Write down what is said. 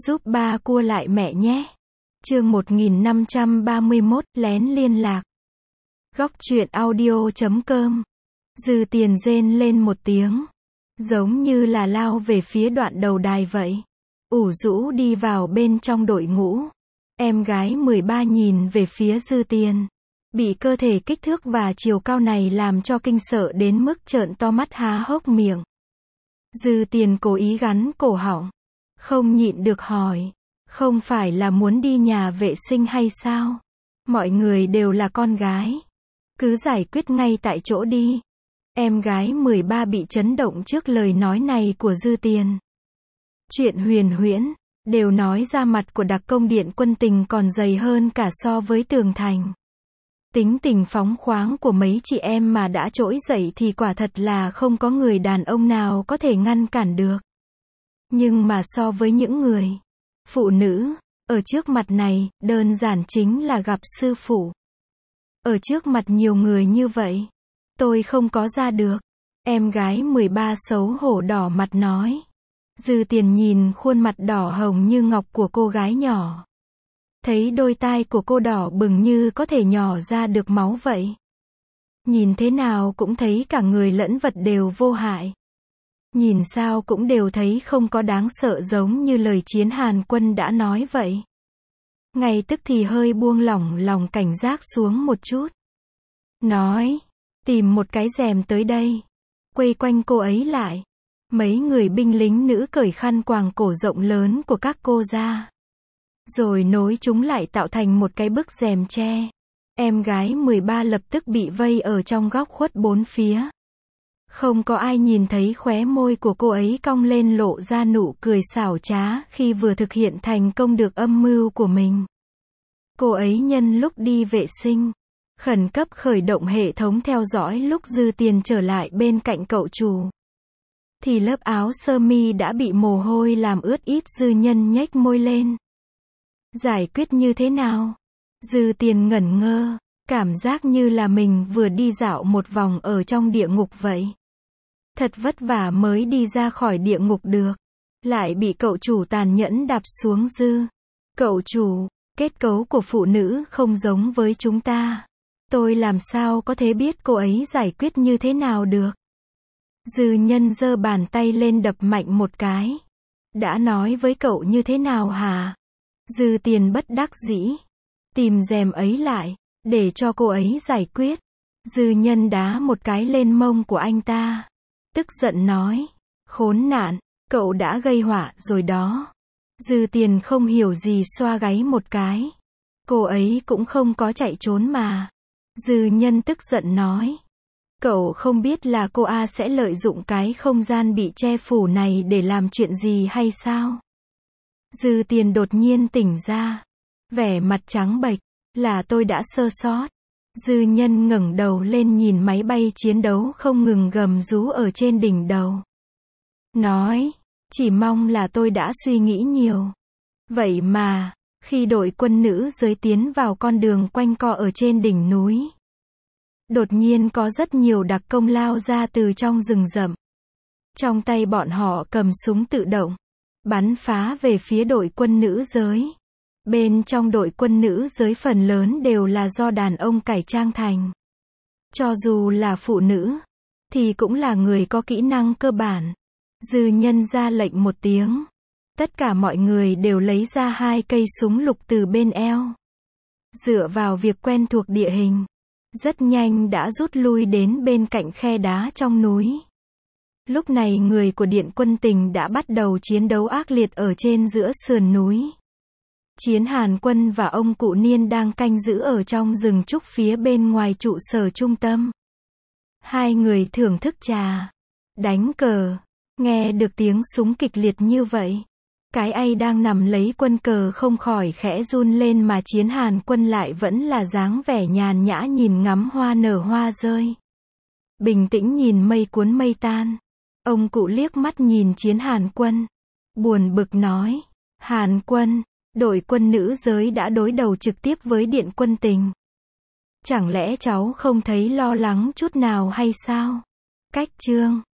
Giúp ba cua lại mẹ nhé. Chương 1531, lén liên lạc. Góc truyện audio.com. Dư Tiền rên lên một tiếng, giống như là lao về phía đoạn đầu đài vậy. Ủ rũ đi vào bên trong đội ngũ. Em gái 13 nhìn về phía Dư Tiền, bị cơ thể kích thước và chiều cao này làm cho kinh sợ đến mức trợn to mắt há hốc miệng. Dư Tiền cố ý gắn cổ họng, không nhịn được hỏi, không phải là muốn đi nhà vệ sinh hay sao? Mọi người đều là con gái, cứ giải quyết ngay tại chỗ đi. Em gái 13 bị chấn động trước lời nói này của Dư Tiền. Chuyện huyền huyễn, đều nói ra mặt của đặc công Điện Quân Tình còn dày hơn cả so với tường thành. Tính tình phóng khoáng của mấy chị em mà đã trỗi dậy thì quả thật là không có người đàn ông nào có thể ngăn cản được. Nhưng mà so với những người phụ nữ ở trước mặt này, đơn giản chính là gặp sư phụ. Ở trước mặt nhiều người như vậy, tôi không có ra được. Em gái 13 xấu hổ đỏ mặt nói. Dư Tiền nhìn khuôn mặt đỏ hồng như ngọc của cô gái nhỏ, thấy đôi tai của cô đỏ bừng như có thể nhỏ ra được máu vậy. Nhìn thế nào cũng thấy cả người lẫn vật đều vô hại. Nhìn sao cũng đều thấy không có đáng sợ giống như lời Chiến Hàn Quân đã nói vậy. Ngay tức thì hơi buông lỏng lòng cảnh giác xuống một chút. Nói, tìm một cái rèm tới đây. Quây quanh cô ấy lại. Mấy người binh lính nữ cởi khăn quàng cổ rộng lớn của các cô ra, rồi nối chúng lại tạo thành một cái bức rèm che. Em gái 13 lập tức bị vây ở trong góc khuất bốn phía. Không có ai nhìn thấy khóe môi của cô ấy cong lên lộ ra nụ cười xảo trá khi vừa thực hiện thành công được âm mưu của mình. Cô ấy nhân lúc đi vệ sinh, khẩn cấp khởi động hệ thống theo dõi lúc Dư Tiền trở lại bên cạnh cậu chủ. Thì lớp áo sơ mi đã bị mồ hôi làm ướt ít. Dư Nhân nhếch môi lên. Giải quyết như thế nào? Dư Tiền ngẩn ngơ, cảm giác như là mình vừa đi dạo một vòng ở trong địa ngục vậy. Thật vất vả mới đi ra khỏi địa ngục được, lại bị cậu chủ tàn nhẫn đạp xuống. Cậu chủ, kết cấu của phụ nữ không giống với chúng ta. Tôi làm sao có thể biết cô ấy giải quyết như thế nào được? Dư Nhân giơ bàn tay lên đập mạnh một cái. Đã nói với cậu như thế nào hả? Dư Tiền bất đắc dĩ, tìm rèm ấy lại, để cho cô ấy giải quyết. Dư Nhân đá một cái lên mông của anh ta, tức giận nói, khốn nạn, cậu đã gây họa rồi đó. Dư Tiền không hiểu gì xoa gáy một cái. Cô ấy cũng không có chạy trốn mà. Dư Nhân tức giận nói. Cậu không biết là cô A sẽ lợi dụng cái không gian bị che phủ này để làm chuyện gì hay sao? Dư Tiền đột nhiên tỉnh ra, vẻ mặt trắng bệch, là tôi đã sơ sót. Dư Nhân ngẩng đầu lên nhìn máy bay chiến đấu không ngừng gầm rú ở trên đỉnh đầu. Nói, chỉ mong là tôi đã suy nghĩ nhiều. Vậy mà, khi đội quân nữ giới tiến vào con đường quanh co ở trên đỉnh núi, đột nhiên có rất nhiều đặc công lao ra từ trong rừng rậm. Trong tay bọn họ cầm súng tự động, bắn phá về phía đội quân nữ giới. Bên trong đội quân nữ giới phần lớn đều là do đàn ông cải trang thành. Cho dù là phụ nữ, thì cũng là người có kỹ năng cơ bản. Dư Nhân ra lệnh một tiếng. Tất cả mọi người đều lấy ra 2 cây súng lục từ bên eo. Dựa vào việc quen thuộc địa hình, rất nhanh đã rút lui đến bên cạnh khe đá trong núi. Lúc này người của Điện Quân Tình đã bắt đầu chiến đấu ác liệt ở trên giữa sườn núi. Chiến Hàn Quân và ông cụ Niên đang canh giữ ở trong rừng trúc phía bên ngoài trụ sở trung tâm. Hai người thưởng thức trà, đánh cờ, nghe được tiếng súng kịch liệt như vậy. Cái ai đang nằm lấy quân cờ không khỏi khẽ run lên mà Chiến Hàn Quân lại vẫn là dáng vẻ nhàn nhã nhìn ngắm hoa nở hoa rơi. Bình tĩnh nhìn mây cuốn mây tan. Ông cụ liếc mắt nhìn Chiến Hàn Quân, buồn bực nói, Hàn Quân, đội quân nữ giới đã đối đầu trực tiếp với Điện Quân Tình. Chẳng lẽ cháu không thấy lo lắng chút nào hay sao? Cách chương